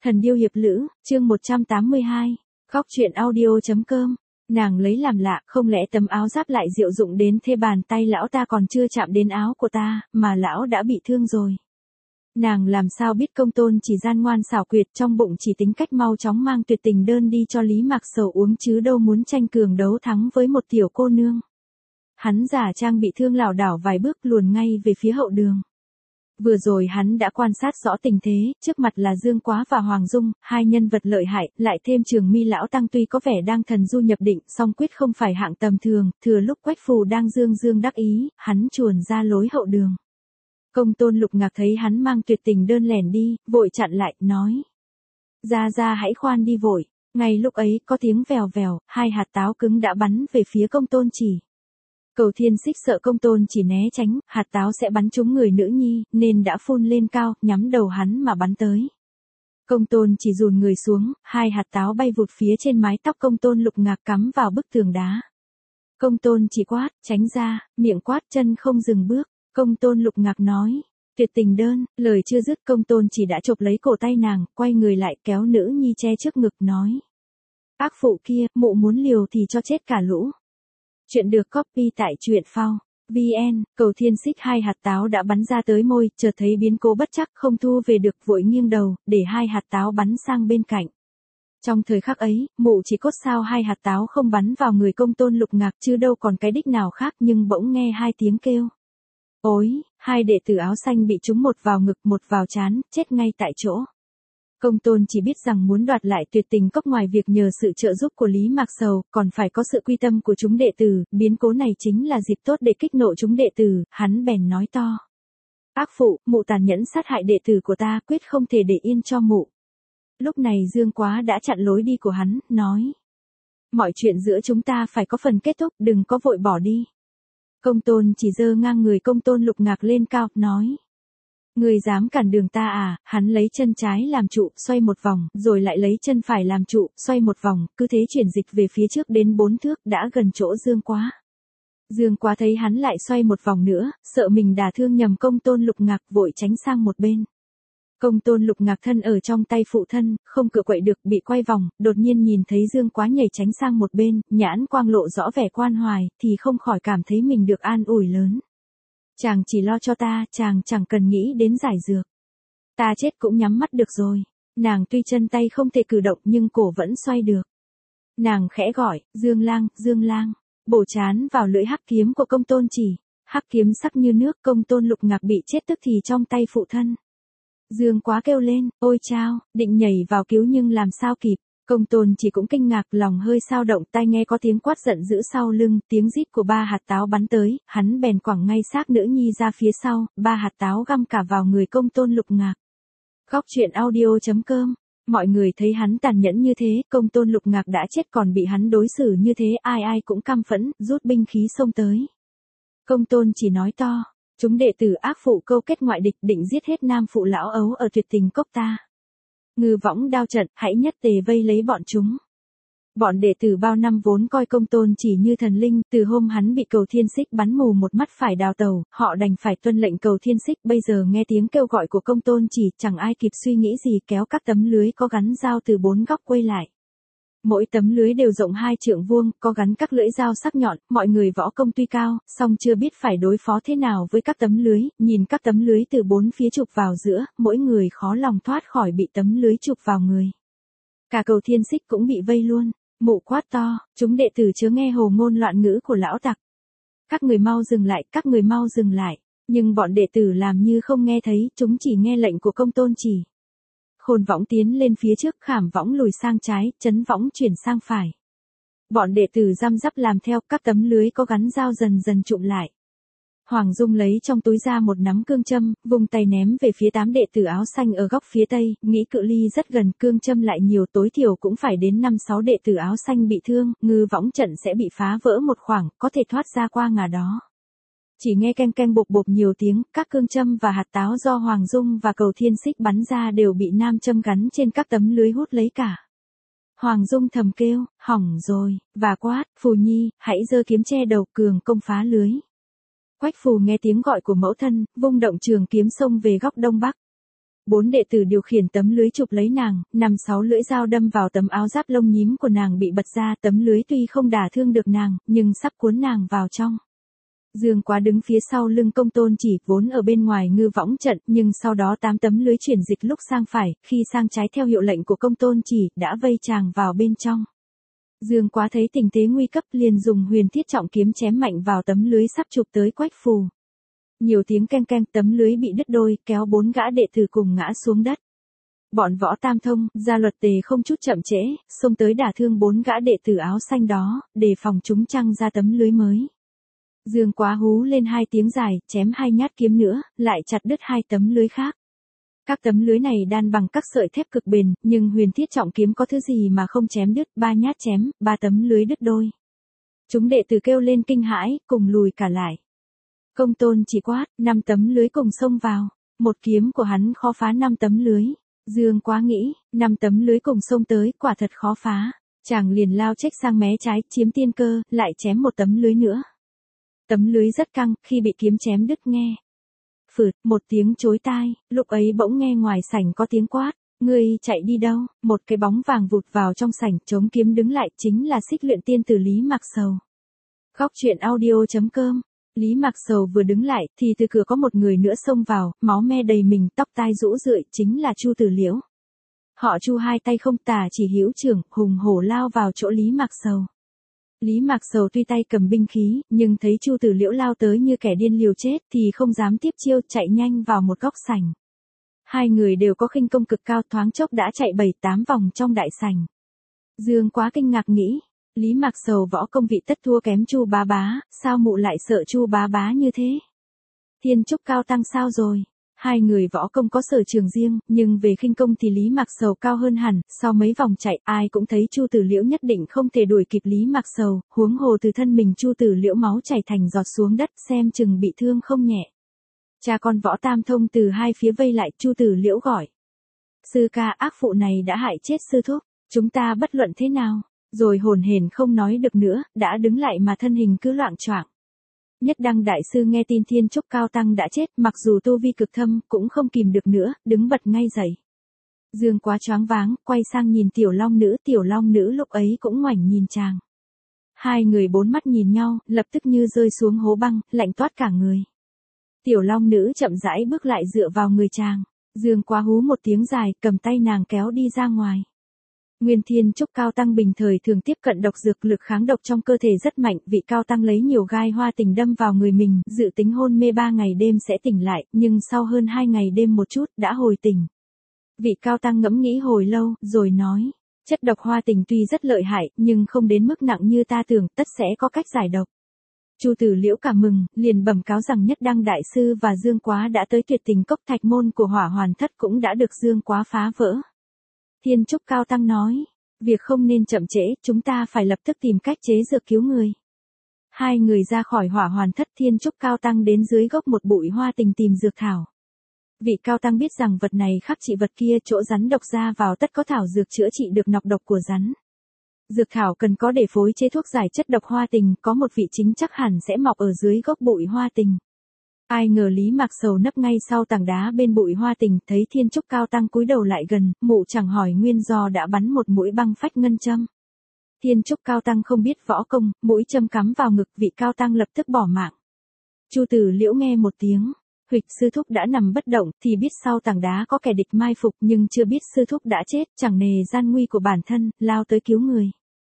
Thần điêu hiệp lữ, chương 182, góc truyện audio.com. Nàng lấy làm lạ, không lẽ tấm áo giáp lại diệu dụng đến thế, bàn tay lão ta còn chưa chạm đến áo của ta, mà lão đã bị thương rồi. Nàng làm sao biết Công Tôn chỉ gian ngoan xảo quyệt, trong bụng chỉ tính cách mau chóng mang tuyệt tình đơn đi cho Lý Mạc Sầu uống chứ đâu muốn tranh cường đấu thắng với một tiểu cô nương. Hắn giả trang bị thương lảo đảo vài bước luồn ngay về phía hậu đường. Vừa rồi hắn đã quan sát rõ tình thế, trước mặt là Dương Quá và Hoàng Dung, hai nhân vật lợi hại, lại thêm Trường Mi lão tăng tuy có vẻ đang thần du nhập định, song quyết không phải hạng tầm thường, thừa lúc Quách Phù đang dương đắc ý, hắn chuồn ra lối hậu đường. Công Tôn Lục Ngạc thấy hắn mang tuyệt tình đơn lẻn đi, vội chặn lại, nói: Ra hãy khoan đi vội. Ngay lúc ấy có tiếng vèo vèo, hai hạt táo cứng đã bắn về phía Công Tôn Chỉ. Cầu Thiên Xích sợ Công Tôn Chỉ né tránh, hạt táo sẽ bắn trúng người nữ nhi, nên đã phun lên cao, nhắm đầu hắn mà bắn tới. Công Tôn Chỉ dùn người xuống, hai hạt táo bay vụt phía trên mái tóc Công Tôn Lục Ngạc cắm vào bức tường đá. Công Tôn Chỉ quát, tránh ra, miệng quát, chân không dừng bước. Công Tôn Lục Ngạc nói: Tuyệt tình đơn. Lời chưa dứt, Công Tôn Chỉ đã chộp lấy cổ tay nàng, quay người lại kéo nữ nhi che trước ngực, nói: Ác phụ kia, mụ muốn liều thì cho chết cả lũ. Chuyện được copy tại truyện phao VN. Cầu Thiên Xích hai hạt táo đã bắn ra tới môi, chợt thấy biến cố bất chắc không thu về được, vội nghiêng đầu, để hai hạt táo bắn sang bên cạnh. Trong thời khắc ấy, mụ chỉ cốt sao hai hạt táo không bắn vào người Công Tôn Lục Ngạc chứ đâu còn cái đích nào khác, nhưng bỗng nghe hai tiếng kêu. Ôi, hai đệ tử áo xanh bị trúng, một vào ngực một vào trán, chết ngay tại chỗ. Công Tôn chỉ biết rằng muốn đoạt lại tuyệt tình cốc, ngoài việc nhờ sự trợ giúp của Lý Mạc Sầu, còn phải có sự quy tâm của chúng đệ tử, biến cố này chính là dịp tốt để kích nộ chúng đệ tử, hắn bèn nói to: Ác phụ, mụ tàn nhẫn sát hại đệ tử của ta, quyết không thể để yên cho mụ. Lúc này Dương Quá đã chặn lối đi của hắn, nói: Mọi chuyện giữa chúng ta phải có phần kết thúc, đừng có vội bỏ đi. Công Tôn chỉ giơ ngang người Công Tôn Lục Ngạc lên cao, nói: Người dám cản đường ta à? Hắn lấy chân trái làm trụ, xoay một vòng, rồi lại lấy chân phải làm trụ, xoay một vòng, cứ thế chuyển dịch về phía trước đến 4 thước, đã gần chỗ Dương Quá. Dương Quá thấy hắn lại xoay một vòng nữa, sợ mình đả thương nhầm Công Tôn Lục Ngạc, vội tránh sang một bên. Công Tôn Lục Ngạc thân ở trong tay phụ thân, không cựa quậy được, bị quay vòng, đột nhiên nhìn thấy Dương Quá nhảy tránh sang một bên, nhãn quang lộ rõ vẻ quan hoài, thì không khỏi cảm thấy mình được an ủi lớn. Chàng chỉ lo cho ta, chàng chẳng cần nghĩ đến giải dược. Ta chết cũng nhắm mắt được rồi. Nàng tuy chân tay không thể cử động nhưng cổ vẫn xoay được. Nàng khẽ gọi, Dương Lang, bổ chán vào lưỡi hắc kiếm của Công Tôn Chỉ. Hắc kiếm sắc như nước, Công Tôn Lục Ngạc bị chết tức thì trong tay phụ thân. Dương Quá kêu lên, ôi chao, định nhảy vào cứu nhưng làm sao kịp. Công Tôn Chỉ cũng kinh ngạc, lòng hơi xao động, tai nghe có tiếng quát giận dữ sau lưng, tiếng rít của ba hạt táo bắn tới, hắn bèn quẳng ngay xác nữ nhi ra phía sau, ba hạt táo găm cả vào người Công Tôn Lục Ngạc. Góc truyện audio.com. Mọi người thấy hắn tàn nhẫn như thế, Công Tôn Lục Ngạc đã chết còn bị hắn đối xử như thế, ai cũng căm phẫn, rút binh khí xông tới. Công Tôn chỉ nói to: Chúng đệ tử ác phụ câu kết ngoại địch, định giết hết nam phụ lão ấu ở tuyệt tình cốc ta. Ngư võng đao trận, hãy nhất tề vây lấy bọn chúng. Bọn đệ tử bao năm vốn coi Công Tôn chỉ như thần linh, từ hôm hắn bị Cầu Thiên Xích bắn mù một mắt phải đào tàu, họ đành phải tuân lệnh Cầu Thiên Xích. Bây giờ nghe tiếng kêu gọi của Công Tôn chỉ, chẳng ai kịp suy nghĩ gì, kéo các tấm lưới có gắn dao từ 4 góc quay lại. Mỗi tấm lưới đều rộng 2 trượng vuông, có gắn các lưỡi dao sắc nhọn, mọi người võ công tuy cao, song chưa biết phải đối phó thế nào với các tấm lưới, nhìn các tấm lưới từ 4 phía chụp vào giữa, mỗi người khó lòng thoát khỏi bị tấm lưới chụp vào người. Cả Cầu Thiên Xích cũng bị vây luôn. Mụ quát to: Chúng đệ tử chớ nghe hồ ngôn loạn ngữ của lão tặc. Các người mau dừng lại, các người mau dừng lại. Nhưng bọn đệ tử làm như không nghe thấy, chúng chỉ nghe lệnh của Công Tôn chỉ. Khôn võng tiến lên phía trước, khảm võng lùi sang trái, chấn võng chuyển sang phải. Bọn đệ tử răm rắp làm theo, các tấm lưới có gắn dao dần dần trụm lại. Hoàng Dung lấy trong túi ra một nắm cương châm, vùng tay ném về phía 8 đệ tử áo xanh ở góc phía tây, nghĩ cự ly rất gần, cương châm lại nhiều, tối thiểu cũng phải đến 5-6 đệ tử áo xanh bị thương, ngư võng trận sẽ bị phá vỡ một khoảng, có thể thoát ra qua ngả đó. Chỉ nghe canh canh bộp bộp nhiều tiếng, các cương châm và hạt táo do Hoàng Dung và Cầu Thiên Xích bắn ra đều bị nam châm gắn trên các tấm lưới hút lấy cả. Hoàng Dung thầm kêu, hỏng rồi, và quát: Phù Nhi, hãy giơ kiếm che đầu, cường công phá lưới. Quách Phù nghe tiếng gọi của mẫu thân, vung động trường kiếm xông về góc đông bắc. 4 đệ tử điều khiển tấm lưới chụp lấy nàng, 5-6 lưỡi dao đâm vào tấm áo giáp lông nhím của nàng bị bật ra, tấm lưới tuy không đả thương được nàng, nhưng sắp cuốn nàng vào trong. Dương Quá đứng phía sau lưng Công Tôn Chỉ, vốn ở bên ngoài ngư võng trận, nhưng sau đó 8 tấm lưới chuyển dịch lúc sang phải, khi sang trái theo hiệu lệnh của Công Tôn Chỉ, đã vây chàng vào bên trong. Dương Quá thấy tình thế nguy cấp liền dùng Huyền Thiết Trọng Kiếm chém mạnh vào tấm lưới sắp chụp tới Quách Phù. Nhiều tiếng keng keng, tấm lưới bị đứt đôi, kéo 4 gã đệ tử cùng ngã xuống đất. Bọn Võ Tam Thông, Gia Luật Tề không chút chậm trễ, xông tới đả thương 4 gã đệ tử áo xanh đó, để phòng chúng trăng ra tấm lưới mới. Dương Quá hú lên 2 tiếng dài, chém 2 nhát kiếm nữa, lại chặt đứt 2 tấm lưới khác. Các tấm lưới này đan bằng các sợi thép cực bền, nhưng Huyền Thiết Trọng Kiếm có thứ gì mà không chém đứt, 3 nhát chém, 3 tấm lưới đứt đôi. Chúng đệ tử kêu lên kinh hãi, cùng lùi cả lại. Công Tôn Chỉ quát, 5 tấm lưới cùng xông vào, một kiếm của hắn khó phá 5 tấm lưới. Dương Quá nghĩ, 5 tấm lưới cùng xông tới, quả thật khó phá. Chàng liền lao chếch sang mé trái, chiếm tiên cơ, lại chém một tấm lưới nữa. Tấm lưới rất căng, khi bị kiếm chém đứt nghe. Phượt, một tiếng chối tai, lúc ấy bỗng nghe ngoài sảnh có tiếng quát, ngươi chạy đi đâu? Một cái bóng vàng vụt vào trong sảnh, chống kiếm đứng lại, chính là Xích Luyện Tiên tử Lý Mạc Sầu. Góc truyện audio.com. Lý Mạc Sầu vừa đứng lại, thì từ cửa có một người nữa xông vào, máu me đầy mình, tóc tai rũ rượi, chính là Chu Tử Liễu. Họ Chu hai tay không tả chỉ hữu trưởng, hùng hổ lao vào chỗ Lý Mạc Sầu. Lý Mạc Sầu tuy tay cầm binh khí, nhưng thấy Chu Tử Liễu lao tới như kẻ điên liều chết thì không dám tiếp chiêu, chạy nhanh vào một góc sảnh. Hai người đều có khinh công cực cao, thoáng chốc đã chạy 7-8 vòng trong đại sảnh. Dương Quá kinh ngạc nghĩ, Lý Mạc Sầu võ công vị tất thua kém Chu Bá Bá, sao mụ lại sợ Chu Bá Bá như thế? Thiên Trúc Cao Tăng sao rồi? Hai người võ công có sở trường riêng, nhưng về khinh công thì Lý Mạc Sầu cao hơn hẳn, sau mấy vòng chạy, ai cũng thấy Chu Tử Liễu nhất định không thể đuổi kịp Lý Mạc Sầu, huống hồ từ thân mình Chu Tử Liễu máu chảy thành giọt xuống đất, xem chừng bị thương không nhẹ. Cha con Võ Tam Thông từ hai phía vây lại, Chu Tử Liễu gọi: "Sư ca, ác phụ này đã hại chết sư thúc, chúng ta bất luận thế nào?" Rồi hồn hển không nói được nữa, đã đứng lại mà thân hình cứ loạng choạng. Nhất Đăng đại sư nghe tin Thiên Trúc Cao Tăng đã chết, mặc dù tu vi cực thâm, cũng không kìm được nữa, đứng bật ngay dậy. Dương Quá choáng váng, quay sang nhìn Tiểu Long Nữ lúc ấy cũng ngoảnh nhìn chàng. Hai người bốn mắt nhìn nhau, lập tức như rơi xuống hố băng, lạnh toát cả người. Tiểu Long Nữ chậm rãi bước lại dựa vào người chàng. Dương Quá hú một tiếng dài, cầm tay nàng kéo đi ra ngoài. Nguyên Thiên Trúc Cao Tăng bình thời thường tiếp cận độc dược, lực kháng độc trong cơ thể rất mạnh, vị Cao Tăng lấy nhiều gai hoa tình đâm vào người mình, dự tính hôn mê 3 ngày đêm sẽ tỉnh lại, nhưng sau hơn 2 ngày đêm một chút, đã hồi tỉnh. Vị Cao Tăng ngẫm nghĩ hồi lâu, rồi nói, chất độc hoa tình tuy rất lợi hại, nhưng không đến mức nặng như ta tưởng, tất sẽ có cách giải độc. Chu Tử Liễu cảm mừng, liền bẩm cáo rằng Nhất Đăng đại sư và Dương Quá đã tới Tuyệt Tình Cốc, thạch môn của Hỏa Hoàn Thất cũng đã được Dương Quá phá vỡ. Thiên Trúc Cao Tăng nói, việc không nên chậm trễ, chúng ta phải lập tức tìm cách chế dược cứu người. Hai người ra khỏi Hỏa Hoàn Thất, Thiên Trúc Cao Tăng đến dưới gốc một bụi hoa tình tìm dược thảo. Vị Cao Tăng biết rằng vật này khắc trị vật kia, chỗ rắn độc ra vào tất có thảo dược chữa trị được nọc độc của rắn. Dược thảo cần có để phối chế thuốc giải chất độc hoa tình, có một vị chính chắc hẳn sẽ mọc ở dưới gốc bụi hoa tình. Ai ngờ Lý Mạc Sầu nấp ngay sau tảng đá bên bụi hoa tình, thấy Thiên Trúc Cao Tăng cúi đầu lại gần, mụ chẳng hỏi nguyên do đã bắn một mũi băng phách ngân châm. Thiên Trúc Cao Tăng không biết võ công, mũi châm cắm vào ngực, vị Cao Tăng lập tức bỏ mạng. Chu Tử Liễu nghe một tiếng, huỵch sư thúc đã nằm bất động, thì biết sau tảng đá có kẻ địch mai phục, nhưng chưa biết sư thúc đã chết, chẳng nề gian nguy của bản thân, lao tới cứu người.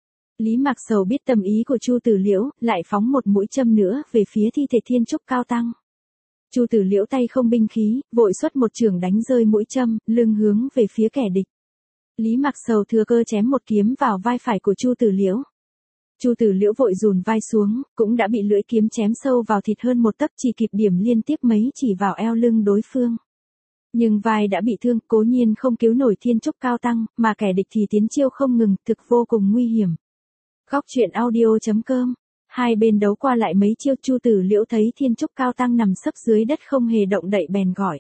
Lý Mạc Sầu biết tâm ý của Chu Tử Liễu, lại phóng một mũi châm nữa về phía thi thể Thiên Trúc Cao Tăng. Chu Tử Liễu tay không binh khí, vội xuất một chưởng đánh rơi mũi châm, lưng hướng về phía kẻ địch. Lý Mạc Sầu thừa cơ chém một kiếm vào vai phải của Chu Tử Liễu. Chu Tử Liễu vội dùn vai xuống, cũng đã bị lưỡi kiếm chém sâu vào thịt hơn một tấc, chỉ kịp điểm liên tiếp mấy chỉ vào eo lưng đối phương. Nhưng vai đã bị thương, cố nhiên không cứu nổi Thiên Trúc Cao Tăng, mà kẻ địch thì tiến chiêu không ngừng, thực vô cùng nguy hiểm. Góc truyện audio.com. Hai bên đấu qua lại mấy chiêu, Chu Tử Liễu thấy Thiên Trúc Cao Tăng nằm sấp dưới đất không hề động đậy bèn gọi: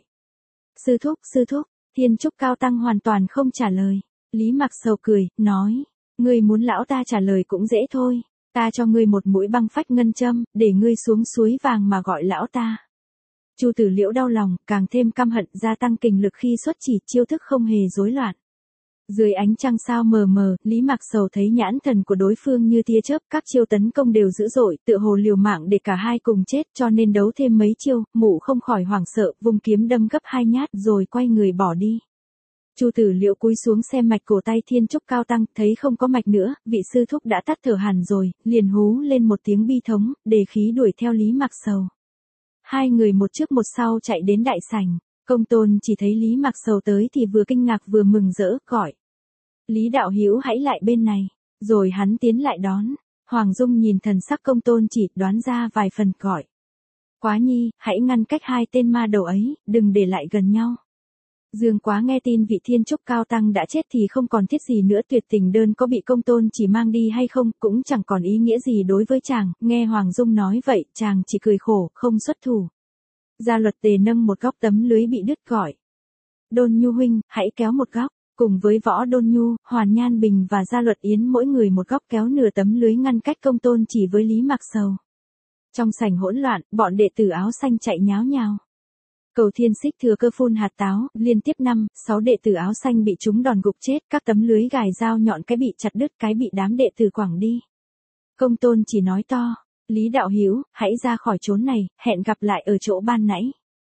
sư thúc, sư thúc. Thiên Trúc Cao Tăng hoàn toàn không trả lời. Lý Mạc Sầu cười, nói, ngươi muốn lão ta trả lời cũng dễ thôi, ta cho ngươi một mũi băng phách ngân châm, để ngươi xuống suối vàng mà gọi lão ta. Chu Tử Liễu đau lòng, càng thêm căm hận, gia tăng kình lực khi xuất chỉ, chiêu thức không hề rối loạn. Dưới ánh trăng sao mờ mờ, Lý Mạc Sầu thấy nhãn thần của đối phương như tia chớp, các chiêu tấn công đều dữ dội, tựa hồ liều mạng để cả hai cùng chết, cho nên đấu thêm mấy chiêu, mụ không khỏi hoảng sợ, vùng kiếm đâm gấp 2 nhát rồi quay người bỏ đi. Chu Tử Liễu cúi xuống xem mạch cổ tay Thiên Trúc Cao Tăng, thấy không có mạch nữa, vị sư thúc đã tắt thở hẳn rồi, liền hú lên một tiếng bi thống, đề khí đuổi theo Lý Mạc Sầu. Hai người một trước một sau chạy đến đại sảnh, Công Tôn chỉ thấy Lý Mạc Sầu tới thì vừa kinh ngạc vừa mừng rỡ, gọi: Lý đạo hữu hãy lại bên này, rồi hắn tiến lại đón. Hoàng Dung nhìn thần sắc Công Tôn chỉ, đoán ra vài phần, gọi: Quá Nhi, hãy ngăn cách hai tên ma đầu ấy, đừng để lại gần nhau. Dương Quá nghe tin vị Thiên Trúc Cao Tăng đã chết thì không còn thiết gì nữa, tuyệt tình đơn có bị Công Tôn chỉ mang đi hay không cũng chẳng còn ý nghĩa gì đối với chàng. Nghe Hoàng Dung nói vậy, chàng chỉ cười khổ, không xuất thủ. Gia Luật Tề nâng một góc tấm lưới bị đứt, gọi: Đôn Nhu huynh, hãy kéo một góc. Cùng với Võ Đôn Nhu, Hoàn Nhan Bình và Gia Luật Yến mỗi người một góc kéo nửa tấm lưới ngăn cách Công Tôn chỉ với Lý Mạc Sầu. Trong sảnh hỗn loạn, bọn đệ tử áo xanh chạy nháo nhào. Cầu Thiên Xích thừa cơ phun hạt táo, liên tiếp 5-6 đệ tử áo xanh bị trúng đòn gục chết, các tấm lưới gài dao nhọn cái bị chặt đứt, cái bị đám đệ tử quẳng đi. Công Tôn chỉ nói to: Lý đạo hữu, hãy ra khỏi chốn này, hẹn gặp lại ở chỗ ban nãy.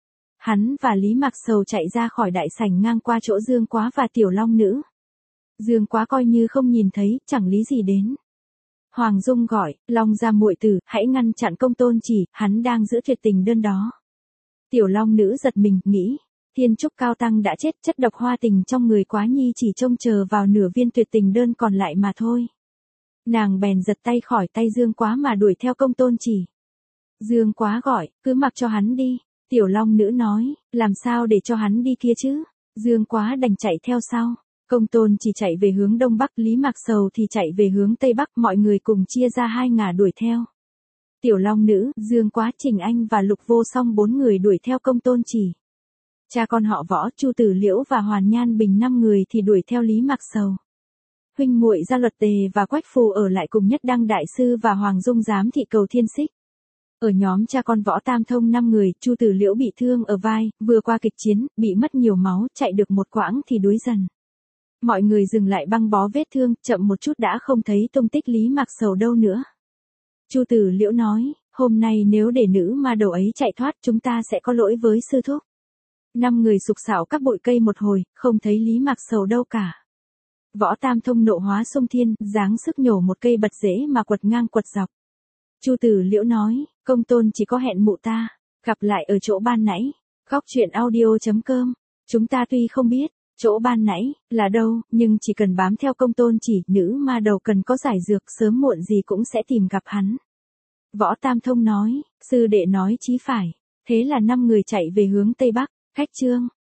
Hắn và Lý Mạc Sầu chạy ra khỏi đại sảnh ngang qua chỗ Dương Quá và Tiểu Long Nữ. Dương Quá coi như không nhìn thấy, chẳng lý gì đến. Hoàng Dung gọi: Long gia muội tử, hãy ngăn chặn Công Tôn chỉ, hắn đang giữ tuyệt tình đơn đó. Tiểu Long Nữ giật mình, nghĩ: Thiên Trúc Cao Tăng đã chết, chất độc hoa tình trong người Quá Nhi chỉ trông chờ vào nửa viên tuyệt tình đơn còn lại mà thôi. Nàng bèn giật tay khỏi tay Dương Quá mà đuổi theo Công Tôn chỉ. Dương Quá gọi: Cứ mặc cho hắn đi. Tiểu Long Nữ nói: Làm sao để cho hắn đi kia chứ? Dương Quá đành chạy theo sau. Công Tôn chỉ chạy về hướng đông bắc, Lý Mạc Sầu thì chạy về hướng tây bắc, mọi người cùng chia ra hai ngả đuổi theo. Tiểu Long Nữ, Dương Quá, Trình Anh và Lục Vô Song 4 người đuổi theo Công Tôn chỉ. Cha con họ Võ, Chu Tử Liễu và Hoàn Nhan Bình 5 người thì đuổi theo Lý Mạc Sầu. Huynh muội Gia Luật Tề và Quách Phù ở lại cùng Nhất Đăng đại sư và Hoàng Dung giám thị Cầu Thiên Xích. Ở nhóm cha con Võ Tam Thông 5 người, Chu Tử Liễu bị thương ở vai, vừa qua kịch chiến, bị mất nhiều máu, chạy được một quãng thì đuối dần. Mọi người dừng lại băng bó vết thương, chậm một chút đã không thấy tung tích Lý Mạc Sầu đâu nữa. Chu Tử Liễu nói: Hôm nay nếu để nữ ma đầu ấy chạy thoát, chúng ta sẽ có lỗi với sư thúc. 5 người sục sạo các bụi cây một hồi, không thấy Lý Mạc Sầu đâu cả. Võ Tam Thông nộ hóa sông thiên, giáng sức nhổ một cây bật rễ mà quật ngang quật dọc. Chu Tử Liễu nói: Công Tôn chỉ có hẹn mụ ta, gặp lại ở chỗ ban nãy. Góc truyện audio.com. Chúng ta tuy không biết chỗ ban nãy là đâu, nhưng chỉ cần bám theo Công Tôn chỉ, nữ ma đầu cần có giải dược, sớm muộn gì cũng sẽ tìm gặp hắn. Võ Tam Thông nói: Sư đệ nói chí phải. Thế là 5 người chạy về hướng tây bắc. Khách chương.